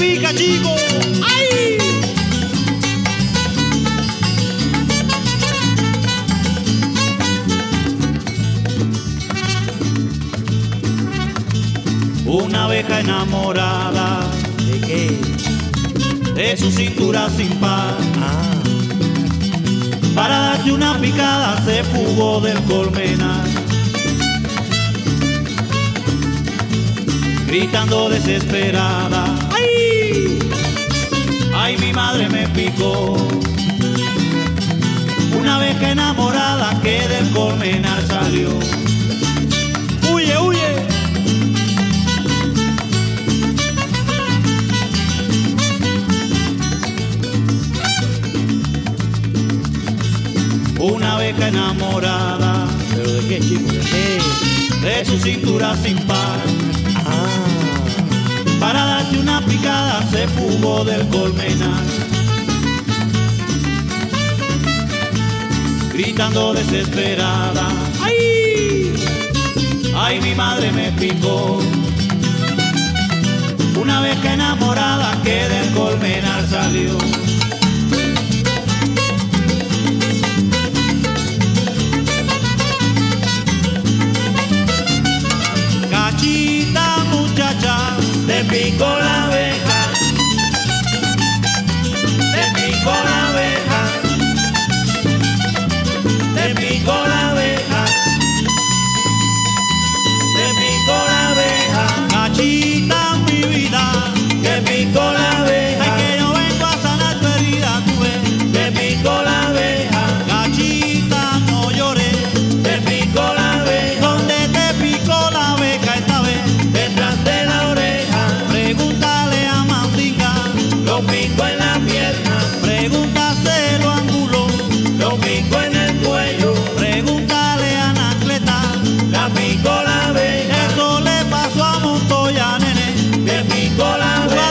pica, chico. ¡Ay! Una abeja enamorada. ¿De qué? De su cintura sin par. Ah, Para darte una picada se fugó del colmenar, gritando desesperada. ¡Ay! ¡Ay, mi madre me picó! Una abeja enamorada que del colmenar salió. ¡Huye, huye! Una abeja enamorada. ¿pero de qué, chico? ¿De qué? De su cintura sin par. Ah, Para darte una picada se fugó del colmenar, gritando desesperada. ¡Ay! ¡Ay, mi madre me picó! Una abeja enamorada que del colmenar salió. Cachita muchacha, te picó la abeja, te picó la abeja, te picó la abeja, te picó la abeja. Cachita, mi vida, te picó la abeja. Ay, que yo vengo a sanar tu herida, tú ves. Te picó la abeja. Cachita, no llores, te picó la abeja. ¿Dónde te picó la abeja esta vez? Detrás de la oreja. Pregúntale a Mandinga, lo picó en la pierna. Pregúntaselo a Angulo, lo picó en el cuello. Pregúntale a Anacleta, la picó la abeja. Eso le pasó a Montoya, nene, te picó la abeja.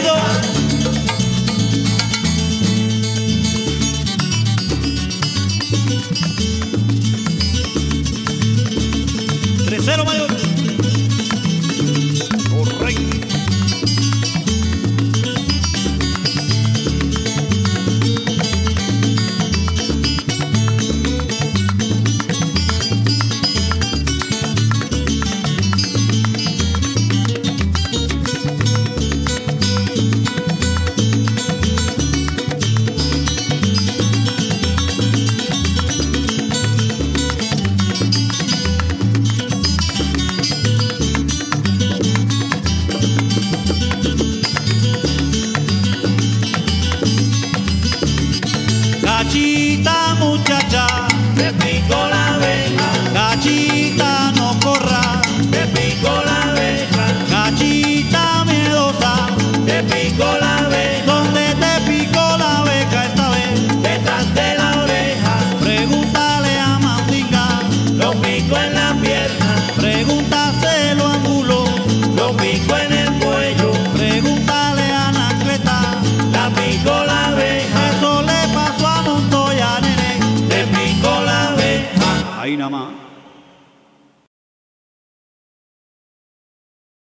3-0 mayor.